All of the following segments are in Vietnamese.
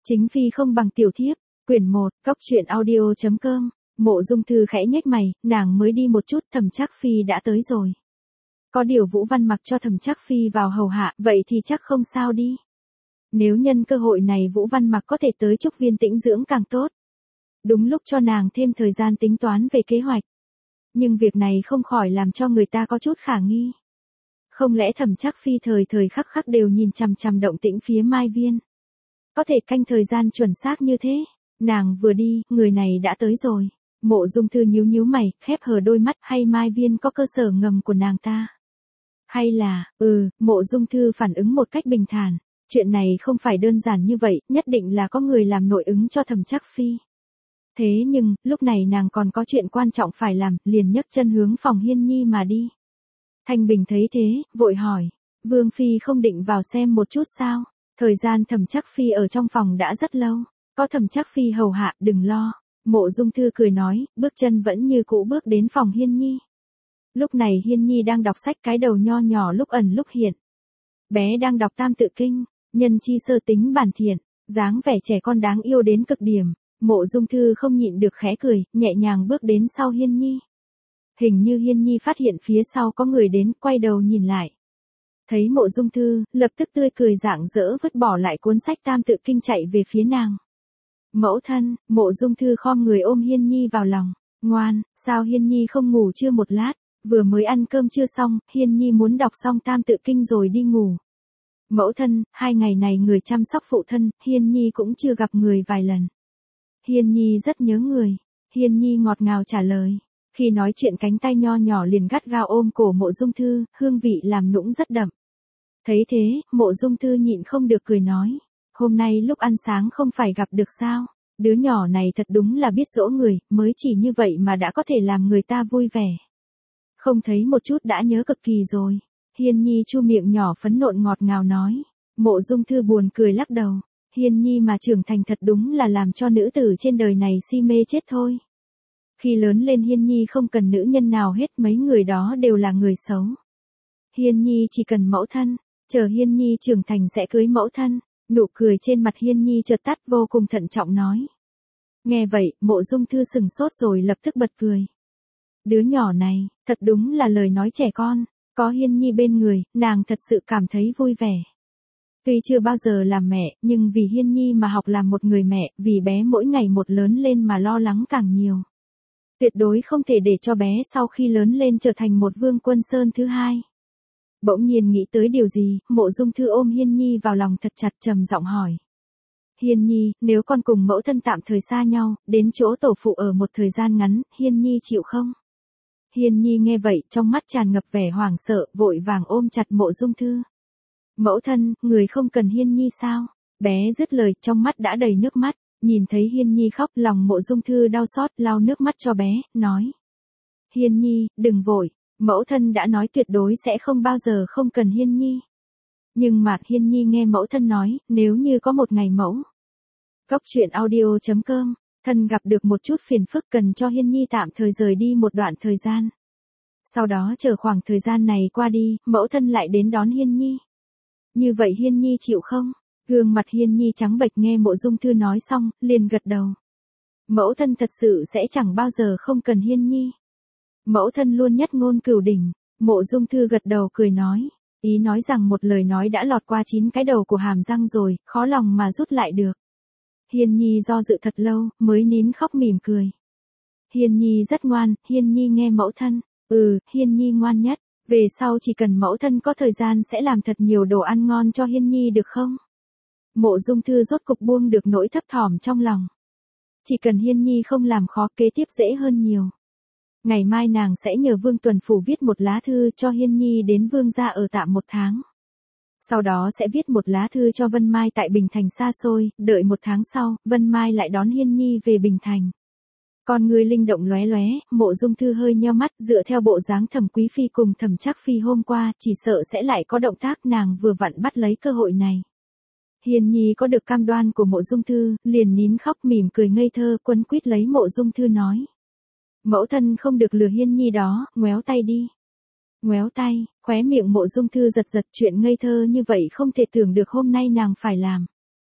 Chính phi không bằng tiểu thiếp, quyển 1, cóc.audio.com, Mộ Dung Thư khẽ nhếch mày, nàng mới đi một chút, Thẩm Trác Phi đã tới rồi. Có điều Vũ Văn mặc cho Thẩm Trác Phi vào hầu hạ, vậy thì chắc không sao đi. Nếu nhân cơ hội này Vũ Văn mặc có thể tới Trúc Viên tĩnh dưỡng càng tốt. Đúng lúc cho nàng thêm thời gian tính toán về kế hoạch. Nhưng việc này không khỏi làm cho người ta có chút khả nghi. Không lẽ Thẩm Trác Phi thời thời khắc khắc đều nhìn chằm chằm động tĩnh phía Mai Viên? Có thể canh thời gian chuẩn xác như thế? Nàng vừa đi, người này đã tới rồi. Mộ Dung Thư nhíu nhíu mày, khép hờ đôi mắt, hay Mai Viên có cơ sở ngầm của nàng ta? Hay là, Mộ Dung Thư phản ứng một cách bình thản. Chuyện này không phải đơn giản như vậy, nhất định là có người làm nội ứng cho Thẩm Trác Phi. Thế nhưng, lúc này nàng còn có chuyện quan trọng phải làm, liền nhấc chân hướng phòng Hiên Nhi mà đi. Thanh Bình thấy thế, vội hỏi, Vương Phi không định vào xem một chút sao? Thời gian Thẩm Trác Phi ở trong phòng đã rất lâu, có Thẩm Trác Phi hầu hạ, đừng lo. Mộ Dung Thư cười nói, bước chân vẫn như cũ bước đến phòng Hiên Nhi. Lúc này Hiên Nhi đang đọc sách, cái đầu nho nhỏ lúc ẩn lúc hiện. Bé đang đọc Tam Tự Kinh, nhân chi sơ tính bản thiện, dáng vẻ trẻ con đáng yêu đến cực điểm. Mộ Dung Thư không nhịn được khẽ cười, nhẹ nhàng bước đến sau Hiên Nhi. Hình như Hiên Nhi phát hiện phía sau có người đến, quay đầu nhìn lại. Thấy Mộ Dung Thư, lập tức tươi cười rạng rỡ vứt bỏ lại cuốn sách Tam Tự Kinh chạy về phía nàng. Mẫu thân, Mộ Dung Thư khom người ôm Hiên Nhi vào lòng. Ngoan, sao Hiên Nhi không ngủ chưa một lát? Vừa mới ăn cơm chưa xong, Hiên Nhi muốn đọc xong Tam Tự Kinh rồi đi ngủ. Mẫu thân, 2 ngày này người chăm sóc phụ thân, Hiên Nhi cũng chưa gặp người vài lần. Hiên Nhi rất nhớ người. Hiên Nhi ngọt ngào trả lời. Khi nói chuyện cánh tay nho nhỏ liền gắt gao ôm cổ Mộ Dung Thư, hương vị làm nũng rất đậm. Thấy thế, Mộ Dung Thư nhịn không được cười nói. Hôm nay lúc ăn sáng không phải gặp được sao? Đứa nhỏ này thật đúng là biết dỗ người, mới chỉ như vậy mà đã có thể làm người ta vui vẻ. Không thấy một chút đã nhớ cực kỳ rồi. Hiên Nhi chu miệng nhỏ phấn nộn ngọt ngào nói. Mộ Dung Thư buồn cười lắc đầu. Hiên Nhi mà trưởng thành thật đúng là làm cho nữ tử trên đời này si mê chết thôi. Khi lớn lên Hiên Nhi không cần nữ nhân nào hết, mấy người đó đều là người xấu. Hiên Nhi chỉ cần mẫu thân, chờ Hiên Nhi trưởng thành sẽ cưới mẫu thân. Nụ cười trên mặt Hiên Nhi chợt tắt, vô cùng thận trọng nói. Nghe vậy, Mộ Dung Thư sừng sốt rồi lập tức bật cười. Đứa nhỏ này, thật đúng là lời nói trẻ con, có Hiên Nhi bên người, nàng thật sự cảm thấy vui vẻ. Tuy chưa bao giờ làm mẹ, nhưng vì Hiên Nhi mà học làm một người mẹ, vì bé mỗi ngày một lớn lên mà lo lắng càng nhiều. Tuyệt đối không thể để cho bé sau khi lớn lên trở thành một Vương Quân Sơn thứ hai. Bỗng nhiên nghĩ tới điều gì, Mộ Dung Thư ôm Hiên Nhi vào lòng thật chặt, trầm giọng hỏi. Hiên Nhi, nếu con cùng mẫu thân tạm thời xa nhau, đến chỗ tổ phụ ở một thời gian ngắn, Hiên Nhi chịu không? Hiên Nhi nghe vậy, trong mắt tràn ngập vẻ hoảng sợ, vội vàng ôm chặt Mộ Dung Thư. Mẫu thân, người không cần Hiên Nhi sao? Bé dứt lời, trong mắt đã đầy nước mắt, nhìn thấy Hiên Nhi khóc, lòng Mộ Dung Thư đau xót, lau nước mắt cho bé, nói. Hiên Nhi, đừng vội, mẫu thân đã nói tuyệt đối sẽ không bao giờ không cần Hiên Nhi. Nhưng mà Hiên Nhi nghe mẫu thân nói, nếu như có một ngày mẫu. Cóc.audio.com, thân gặp được một chút phiền phức cần cho Hiên Nhi tạm thời rời đi một đoạn thời gian. Sau đó chờ khoảng thời gian này qua đi, mẫu thân lại đến đón Hiên Nhi. Như vậy Hiên Nhi chịu không? Gương mặt Hiên Nhi trắng bệch nghe Mộ Dung Thư nói xong, liền gật đầu. Mẫu thân thật sự sẽ chẳng bao giờ không cần Hiên Nhi. Mẫu thân luôn nhất ngôn cửu đỉnh. Mộ Dung Thư gật đầu cười nói. Ý nói rằng một lời nói đã lọt qua 9 cái đầu của hàm răng rồi, khó lòng mà rút lại được. Hiên Nhi do dự thật lâu, mới nín khóc mỉm cười. Hiên Nhi rất ngoan, Hiên Nhi nghe mẫu thân. Hiên Nhi ngoan nhất. Về sau chỉ cần mẫu thân có thời gian sẽ làm thật nhiều đồ ăn ngon cho Hiên Nhi được không? Mộ Dung Thư rốt cục buông được nỗi thấp thỏm trong lòng. Chỉ cần Hiên Nhi không làm khó, kế tiếp dễ hơn nhiều. Ngày mai nàng sẽ nhờ Vương Tuần Phủ viết một lá thư cho Hiên Nhi đến Vương gia ở tạm 1 tháng. Sau đó sẽ viết một lá thư cho Vân Mai tại Bình Thành xa xôi, đợi 1 tháng sau, Vân Mai lại đón Hiên Nhi về Bình Thành. Con người linh động lóe lóe, Mộ Dung Thư hơi nheo mắt, dựa theo bộ dáng Thẩm Quý Phi cùng Thẩm Trác Phi hôm qua, chỉ sợ sẽ lại có động tác, nàng vừa vặn bắt lấy cơ hội này. Hiên Nhi có được cam đoan của Mộ Dung Thư, liền nín khóc mỉm cười ngây thơ, quấn quýt lấy Mộ Dung Thư nói. Mẫu thân không được lừa Hiên Nhi đó, ngoéo tay đi. Ngoéo tay, khóe miệng Mộ Dung Thư giật giật, chuyện ngây thơ như vậy không thể tưởng được hôm nay nàng phải làm.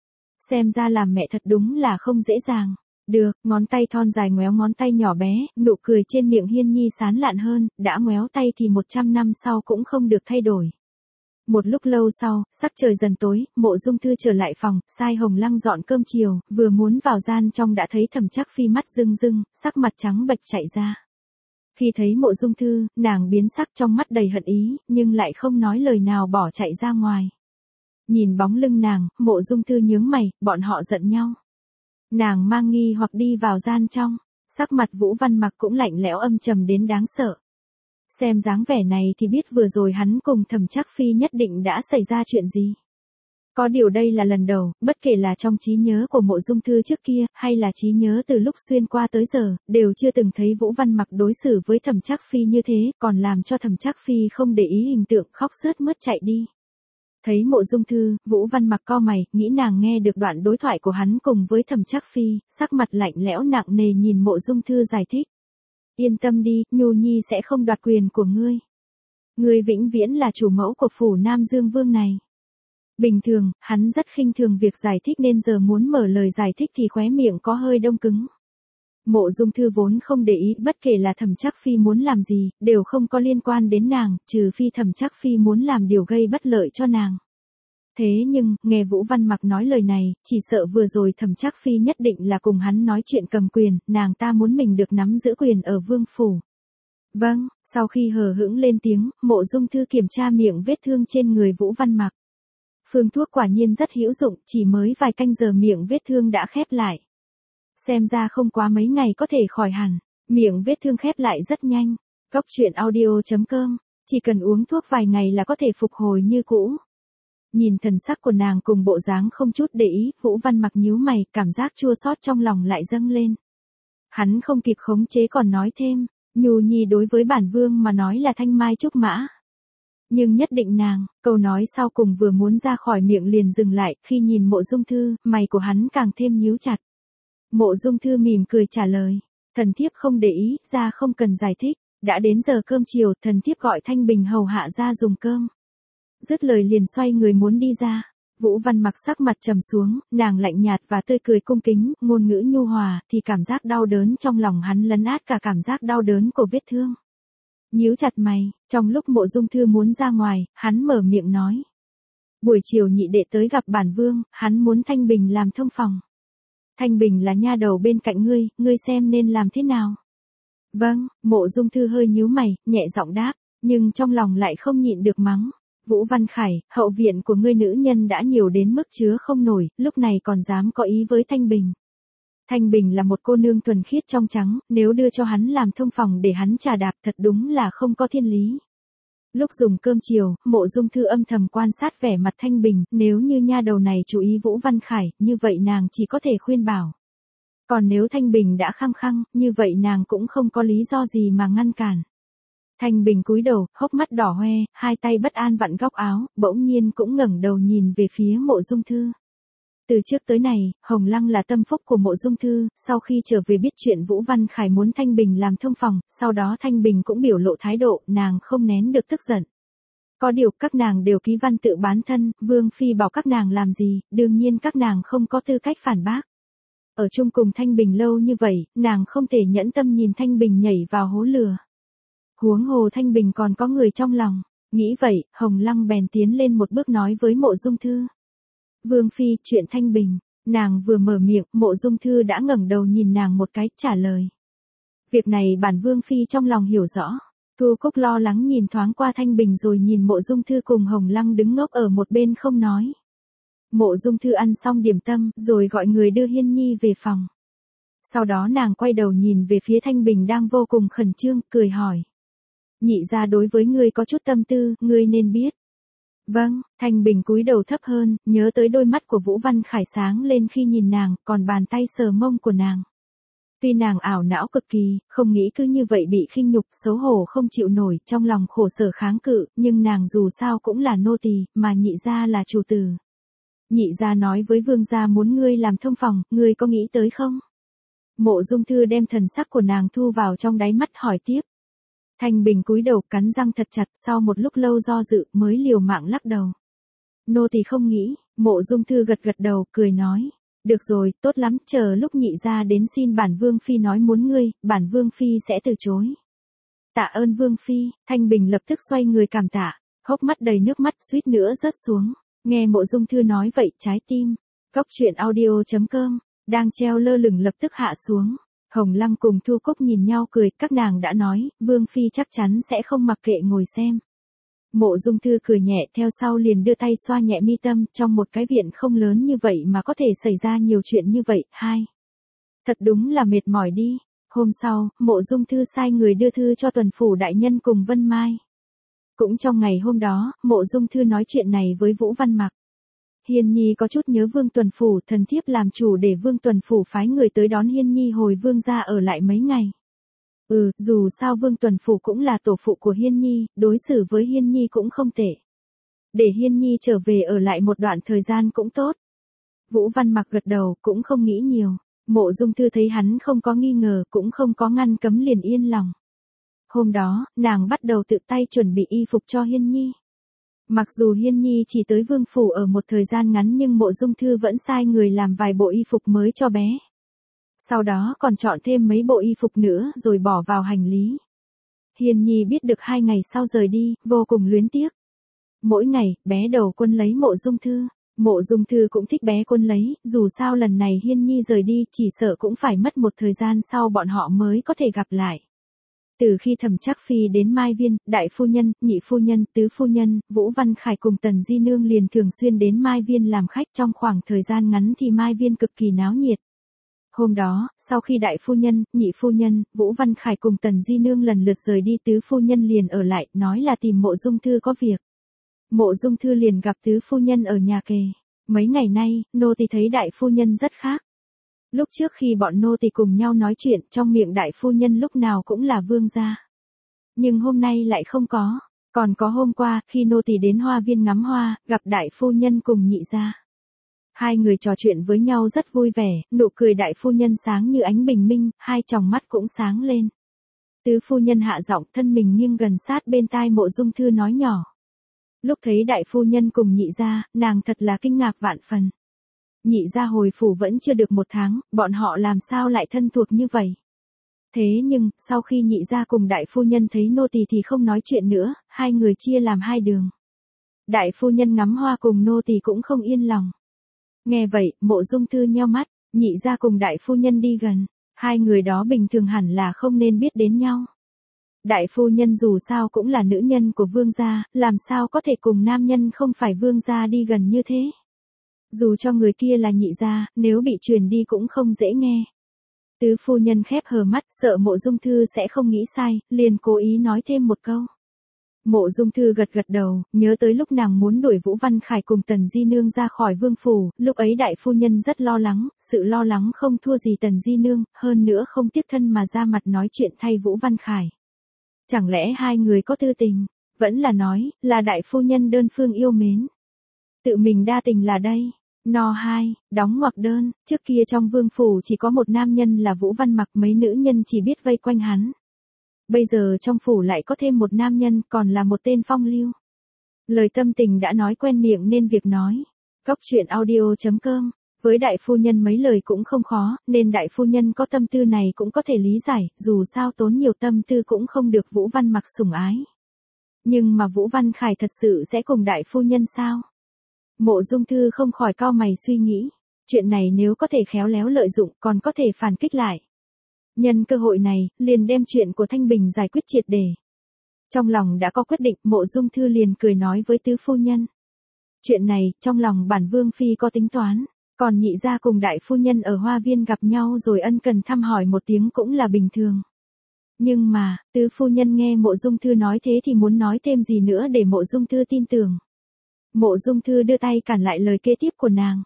Xem ra làm mẹ thật đúng là không dễ dàng. Được, ngón tay thon dài ngoéo ngón tay nhỏ bé, nụ cười trên miệng Hiên Nhi sán lạn hơn, đã ngoéo tay thì 100 năm sau cũng không được thay đổi. Một lúc lâu sau, sắc trời dần tối, Mộ Dung Thư trở lại phòng, sai Hồng Lăng dọn cơm chiều, vừa muốn vào gian trong đã thấy Thẩm Trác Phi mắt rưng rưng, sắc mặt trắng bệch chạy ra. Khi thấy Mộ Dung Thư, nàng biến sắc trong mắt đầy hận ý, nhưng lại không nói lời nào bỏ chạy ra ngoài. Nhìn bóng lưng nàng, Mộ Dung Thư nhướng mày, bọn họ giận nhau. Nàng mang nghi hoặc đi vào gian trong, sắc mặt Vũ Văn Mặc cũng lạnh lẽo âm trầm đến đáng sợ. Xem dáng vẻ này thì biết vừa rồi hắn cùng Thẩm Trác Phi nhất định đã xảy ra chuyện gì. Có điều đây là lần đầu, bất kể là trong trí nhớ của Mộ Dung Thư trước kia, hay là trí nhớ từ lúc xuyên qua tới giờ, đều chưa từng thấy Vũ Văn Mặc đối xử với Thẩm Trác Phi như thế, còn làm cho Thẩm Trác Phi không để ý hình tượng, khóc sướt mướt chạy đi. Thấy Mộ Dung Thư, Vũ Văn Mặc cau mày, nghĩ nàng nghe được đoạn đối thoại của hắn cùng với Thẩm Trác Phi, sắc mặt lạnh lẽo nặng nề nhìn Mộ Dung Thư giải thích. Yên tâm đi, Nhu Nhi sẽ không đoạt quyền của ngươi. Ngươi vĩnh viễn là chủ mẫu của phủ Nam Dương Vương này. Bình thường, hắn rất khinh thường việc giải thích nên giờ muốn mở lời giải thích thì khóe miệng có hơi đông cứng. Mộ Dung Thư vốn không để ý bất kể là Thẩm Trác Phi muốn làm gì, đều không có liên quan đến nàng, trừ phi Thẩm Trác Phi muốn làm điều gây bất lợi cho nàng. Thế nhưng, nghe Vũ Văn Mặc nói lời này, chỉ sợ vừa rồi Thẩm Trác Phi nhất định là cùng hắn nói chuyện cầm quyền, nàng ta muốn mình được nắm giữ quyền ở vương phủ. Vâng, sau khi hờ hững lên tiếng, Mộ Dung Thư kiểm tra miệng vết thương trên người Vũ Văn Mặc. Phương thuốc quả nhiên rất hữu dụng, chỉ mới vài canh giờ miệng vết thương đã khép lại. Xem ra không quá mấy ngày có thể khỏi hẳn, miệng vết thương khép lại rất nhanh. Cốc truyện audio.com, chỉ cần uống thuốc vài ngày là có thể phục hồi như cũ. Nhìn thần sắc của nàng cùng bộ dáng không chút để ý, Vũ Văn Mặc nhíu mày, cảm giác chua xót trong lòng lại dâng lên. Hắn không kịp khống chế còn nói thêm, Nhu Nhi đối với bản vương mà nói là thanh mai trúc mã. Nhưng nhất định nàng, câu nói sau cùng vừa muốn ra khỏi miệng liền dừng lại, khi nhìn Mộ Dung Thư, mày của hắn càng thêm nhíu chặt. Mộ Dung Thư mỉm cười trả lời, thần thiếp không để ý, ra không cần giải thích, đã đến giờ cơm chiều, thần thiếp gọi Thanh Bình hầu hạ ra dùng cơm. Dứt lời liền xoay người muốn đi ra. Vũ Văn Mặc sắc mặt trầm xuống, nàng lạnh nhạt và tươi cười cung kính, ngôn ngữ nhu hòa, thì cảm giác đau đớn trong lòng hắn lấn át cả cảm giác đau đớn của vết thương. Nhíu chặt mày, trong lúc Mộ Dung Thư muốn ra ngoài, hắn mở miệng nói. Buổi chiều nhị đệ tới gặp bản vương, hắn muốn Thanh Bình làm thông phòng. Thanh Bình là nha đầu bên cạnh ngươi xem nên làm thế nào? Vâng, Mộ Dung Thư hơi nhíu mày, nhẹ giọng đáp, nhưng trong lòng lại không nhịn được mắng. Vũ Văn Khải, hậu viện của ngươi nữ nhân đã nhiều đến mức chứa không nổi, lúc này còn dám có ý với Thanh Bình. Thanh Bình là một cô nương thuần khiết trong trắng, nếu đưa cho hắn làm thông phòng để hắn trà đạp thật đúng là không có thiên lý. Lúc dùng cơm chiều, Mộ Dung Thư âm thầm quan sát vẻ mặt Thanh Bình, nếu như nha đầu này chú ý Vũ Văn Khải, như vậy nàng chỉ có thể khuyên bảo. Còn nếu Thanh Bình đã khăng khăng, như vậy nàng cũng không có lý do gì mà ngăn cản. Thanh Bình cúi đầu, hốc mắt đỏ hoe, hai tay bất an vặn góc áo, bỗng nhiên cũng ngẩng đầu nhìn về phía Mộ Dung Thư. Từ trước tới này, Hồng Lăng là tâm phúc của Mộ Dung Thư, sau khi trở về biết chuyện Vũ Văn Khải muốn Thanh Bình làm thông phòng, sau đó Thanh Bình cũng biểu lộ thái độ, nàng không nén được tức giận. Có điều các nàng đều ký văn tự bán thân, Vương Phi bảo các nàng làm gì, đương nhiên các nàng không có tư cách phản bác. Ở chung cùng Thanh Bình lâu như vậy, nàng không thể nhẫn tâm nhìn Thanh Bình nhảy vào hố lửa. Huống hồ Thanh Bình còn có người trong lòng, nghĩ vậy, Hồng Lăng bèn tiến lên một bước nói với Mộ Dung Thư. Vương Phi, chuyện Thanh Bình, nàng vừa mở miệng, Mộ Dung Thư đã ngẩng đầu nhìn nàng một cái, trả lời. Việc này bản Vương Phi trong lòng hiểu rõ. Thu Cúc lo lắng nhìn thoáng qua Thanh Bình rồi nhìn Mộ Dung Thư cùng Hồng Lăng đứng ngốc ở một bên không nói. Mộ Dung Thư ăn xong điểm tâm, rồi gọi người đưa Hiên Nhi về phòng. Sau đó nàng quay đầu nhìn về phía Thanh Bình đang vô cùng khẩn trương, cười hỏi. Nhị gia đối với ngươi có chút tâm tư, ngươi nên biết. Vâng, Thanh Bình cúi đầu thấp hơn, nhớ tới đôi mắt của Vũ Văn Khải sáng lên khi nhìn nàng, còn bàn tay sờ mông của nàng. Tuy nàng ảo não cực kỳ, không nghĩ cứ như vậy bị khinh nhục, xấu hổ không chịu nổi, trong lòng khổ sở kháng cự, nhưng nàng dù sao cũng là nô tỳ, mà nhị gia là chủ tử. Nhị gia nói với vương gia muốn ngươi làm thông phòng, ngươi có nghĩ tới không? Mộ Dung Thư đem thần sắc của nàng thu vào trong đáy mắt hỏi tiếp. Thanh Bình cúi đầu cắn răng thật chặt, sau một lúc lâu do dự mới liều mạng lắc đầu. Nô tỳ không nghĩ, Mộ Dung Thư gật gật đầu, cười nói. Được rồi, tốt lắm, chờ lúc nhị gia đến xin bản Vương Phi nói muốn ngươi, bản Vương Phi sẽ từ chối. Tạ ơn Vương Phi, Thanh Bình lập tức xoay người cảm tạ, hốc mắt đầy nước mắt suýt nữa rớt xuống. Nghe Mộ Dung Thư nói vậy, trái tim. Góc truyện audio.com, đang treo lơ lửng lập tức hạ xuống. Hồng Lăng cùng Thu Cúc nhìn nhau cười, các nàng đã nói, Vương Phi chắc chắn sẽ không mặc kệ ngồi xem. Mộ Dung Thư cười nhẹ, theo sau liền đưa tay xoa nhẹ mi tâm, trong một cái viện không lớn như vậy mà có thể xảy ra nhiều chuyện như vậy. Thật đúng là mệt mỏi đi. Hôm sau, Mộ Dung Thư sai người đưa thư cho Tuần Phủ đại nhân cùng Vân Mai. Cũng trong ngày hôm đó, Mộ Dung Thư nói chuyện này với Vũ Văn Mặc. Hiên Nhi có chút nhớ Vương Tuần Phủ, thần thiếp làm chủ để Vương Tuần Phủ phái người tới đón Hiên Nhi hồi Vương gia ở lại mấy ngày. Dù sao Vương Tuần Phủ cũng là tổ phụ của Hiên Nhi, đối xử với Hiên Nhi cũng không tệ. Để Hiên Nhi trở về ở lại một đoạn thời gian cũng tốt. Vũ Văn Mặc gật đầu, cũng không nghĩ nhiều. Mộ Dung Thư thấy hắn không có nghi ngờ, cũng không có ngăn cấm liền yên lòng. Hôm đó, nàng bắt đầu tự tay chuẩn bị y phục cho Hiên Nhi. Mặc dù Hiên Nhi chỉ tới Vương Phủ ở một thời gian ngắn nhưng Mộ Dung Thư vẫn sai người làm vài bộ y phục mới cho bé. Sau đó còn chọn thêm mấy bộ y phục nữa rồi bỏ vào hành lý. Hiên Nhi biết được 2 ngày sau rời đi, vô cùng luyến tiếc. Mỗi ngày, bé đầu quân lấy Mộ Dung Thư. Mộ Dung Thư cũng thích bé quân lấy, dù sao lần này Hiên Nhi rời đi chỉ sợ cũng phải mất một thời gian sau bọn họ mới có thể gặp lại. Từ khi Thẩm Trác Phi đến Mai Viên, đại phu nhân, nhị phu nhân, tứ phu nhân, Vũ Văn Khải cùng Tần Di Nương liền thường xuyên đến Mai Viên làm khách, trong khoảng thời gian ngắn thì Mai Viên cực kỳ náo nhiệt. Hôm đó, sau khi đại phu nhân, nhị phu nhân, Vũ Văn Khải cùng Tần Di Nương lần lượt rời đi, tứ phu nhân liền ở lại, nói là tìm Mộ Dung Thư có việc. Mộ Dung Thư liền gặp tứ phu nhân ở nhà kề. Mấy ngày nay, nô tỳ thấy đại phu nhân rất khác. Lúc trước khi bọn nô tỳ cùng nhau nói chuyện, trong miệng đại phu nhân lúc nào cũng là vương gia. Nhưng hôm nay lại không có. Còn có hôm qua, khi nô tỳ đến hoa viên ngắm hoa, gặp đại phu nhân cùng nhị gia. Hai người trò chuyện với nhau rất vui vẻ, nụ cười đại phu nhân sáng như ánh bình minh, hai tròng mắt cũng sáng lên. Tứ phu nhân hạ giọng, thân mình nghiêng gần sát bên tai Mộ Dung Thư nói nhỏ. Lúc thấy đại phu nhân cùng nhị gia, nàng thật là kinh ngạc vạn phần. Nhị gia hồi phủ vẫn chưa được 1 tháng, bọn họ làm sao lại thân thuộc như vậy? Thế nhưng, sau khi nhị gia cùng đại phu nhân thấy nô tỳ thì không nói chuyện nữa, hai người chia làm hai đường. Đại phu nhân ngắm hoa cùng nô tỳ cũng không yên lòng. Nghe vậy, Mộ Dung Thư nheo mắt, nhị gia cùng đại phu nhân đi gần, hai người đó bình thường hẳn là không nên biết đến nhau. Đại phu nhân dù sao cũng là nữ nhân của vương gia, làm sao có thể cùng nam nhân không phải vương gia đi gần như thế. Dù cho người kia là nhị gia, nếu bị truyền đi cũng không dễ nghe. Tứ phu nhân khép hờ mắt, sợ Mộ Dung Thư sẽ không nghĩ sai, liền cố ý nói thêm một câu. Mộ Dung Thư gật gật đầu, nhớ tới lúc nàng muốn đuổi Vũ Văn Khải cùng Tần Di Nương ra khỏi vương phủ, lúc ấy đại phu nhân rất lo lắng, sự lo lắng không thua gì Tần Di Nương, hơn nữa không tiếc thân mà ra mặt nói chuyện thay Vũ Văn Khải. Chẳng lẽ hai người có tư tình, vẫn là nói, là đại phu nhân đơn phương yêu mến. Tự mình đa tình là đây. No 2, đóng ngoặc đơn, trước kia trong vương phủ chỉ có một nam nhân là Vũ Văn Mặc, mấy nữ nhân chỉ biết vây quanh hắn. Bây giờ trong phủ lại có thêm một nam nhân, còn là một tên phong lưu. Lời tâm tình đã nói quen miệng nên việc nói. Góc truyện audio.com, với đại phu nhân mấy lời cũng không khó, nên đại phu nhân có tâm tư này cũng có thể lý giải, dù sao tốn nhiều tâm tư cũng không được Vũ Văn Mặc sủng ái. Nhưng mà Vũ Văn Khải thật sự sẽ cùng đại phu nhân sao? Mộ Dung Thư không khỏi cau mày suy nghĩ, chuyện này nếu có thể khéo léo lợi dụng còn có thể phản kích lại. Nhân cơ hội này, liền đem chuyện của Thanh Bình giải quyết triệt để. Trong lòng đã có quyết định, Mộ Dung Thư liền cười nói với tứ phu nhân. Chuyện này, trong lòng bản vương phi có tính toán, còn nhị gia cùng đại phu nhân ở hoa viên gặp nhau rồi ân cần thăm hỏi một tiếng cũng là bình thường. Nhưng mà, tứ phu nhân nghe Mộ Dung Thư nói thế thì muốn nói thêm gì nữa để Mộ Dung Thư tin tưởng. Mộ Dung Thư đưa tay cản lại lời kế tiếp của nàng.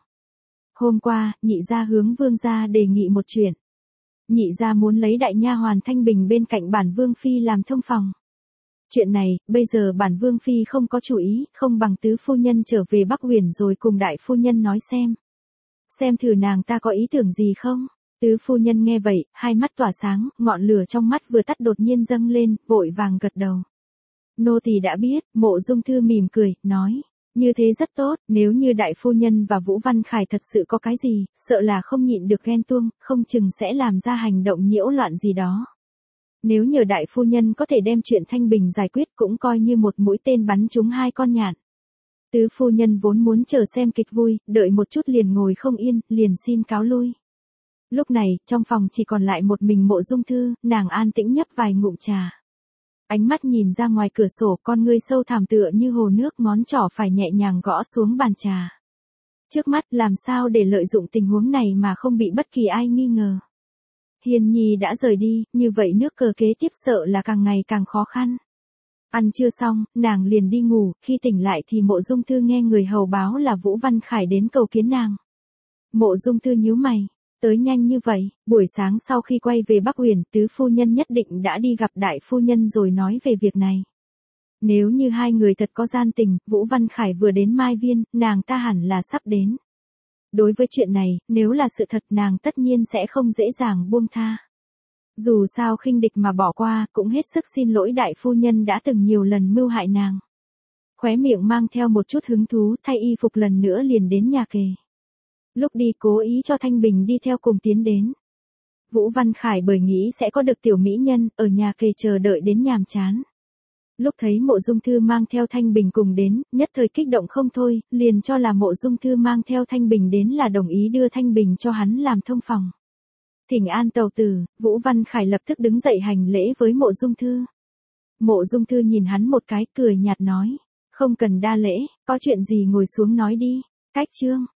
Hôm qua, nhị gia hướng vương gia đề nghị một chuyện. Nhị gia muốn lấy đại nha hoàn Thanh Bình bên cạnh bản vương phi làm thông phòng. Chuyện này, bây giờ bản vương phi không có chủ ý, không bằng tứ phu nhân trở về Bắc Huyền rồi cùng đại phu nhân nói xem. Xem thử nàng ta có ý tưởng gì không? Tứ phu nhân nghe vậy, hai mắt tỏa sáng, ngọn lửa trong mắt vừa tắt đột nhiên dâng lên, vội vàng gật đầu. Nô tỳ đã biết, Mộ Dung Thư mỉm cười, nói. Như thế rất tốt, nếu như đại phu nhân và Vũ Văn Khải thật sự có cái gì, sợ là không nhịn được ghen tuông, không chừng sẽ làm ra hành động nhiễu loạn gì đó. Nếu nhờ đại phu nhân có thể đem chuyện Thanh Bình giải quyết cũng coi như một mũi tên bắn trúng hai con nhạn. Tứ phu nhân vốn muốn chờ xem kịch vui, đợi một chút liền ngồi không yên, liền xin cáo lui. Lúc này, trong phòng chỉ còn lại một mình Mộ Dung Thư, nàng an tĩnh nhấp vài ngụm trà. Ánh mắt nhìn ra ngoài cửa sổ, con ngươi sâu thẳm tựa như hồ nước, ngón trỏ phải nhẹ nhàng gõ xuống bàn trà. Trước mắt làm sao để lợi dụng tình huống này mà không bị bất kỳ ai nghi ngờ. Hiền Nhi đã rời đi, như vậy nước cờ kế tiếp sợ là càng ngày càng khó khăn. Ăn trưa xong, nàng liền đi ngủ, khi tỉnh lại thì Mộ Dung Thư nghe người hầu báo là Vũ Văn Khải đến cầu kiến nàng. Mộ Dung Thư nhíu mày, tới nhanh như vậy, buổi sáng sau khi quay về Bắc Uyển, tứ phu nhân nhất định đã đi gặp đại phu nhân rồi nói về việc này. Nếu như hai người thật có gian tình, Vũ Văn Khải vừa đến Mai Viên, nàng ta hẳn là sắp đến. Đối với chuyện này, nếu là sự thật nàng tất nhiên sẽ không dễ dàng buông tha. Dù sao khinh địch mà bỏ qua, cũng hết sức xin lỗi đại phu nhân đã từng nhiều lần mưu hại nàng. Khóe miệng mang theo một chút hứng thú, thay y phục lần nữa liền đến nhà kề. Lúc đi cố ý cho Thanh Bình đi theo cùng tiến đến. Vũ Văn Khải bởi nghĩ sẽ có được tiểu mỹ nhân, ở nhà kề chờ đợi đến nhàm chán. Lúc thấy Mộ Dung Thư mang theo Thanh Bình cùng đến, nhất thời kích động không thôi, liền cho là Mộ Dung Thư mang theo Thanh Bình đến là đồng ý đưa Thanh Bình cho hắn làm thông phòng. Thỉnh an tàu tử, Vũ Văn Khải lập tức đứng dậy hành lễ với Mộ Dung Thư. Mộ Dung Thư nhìn hắn một cái, cười nhạt nói, không cần đa lễ, có chuyện gì ngồi xuống nói đi. Cách chương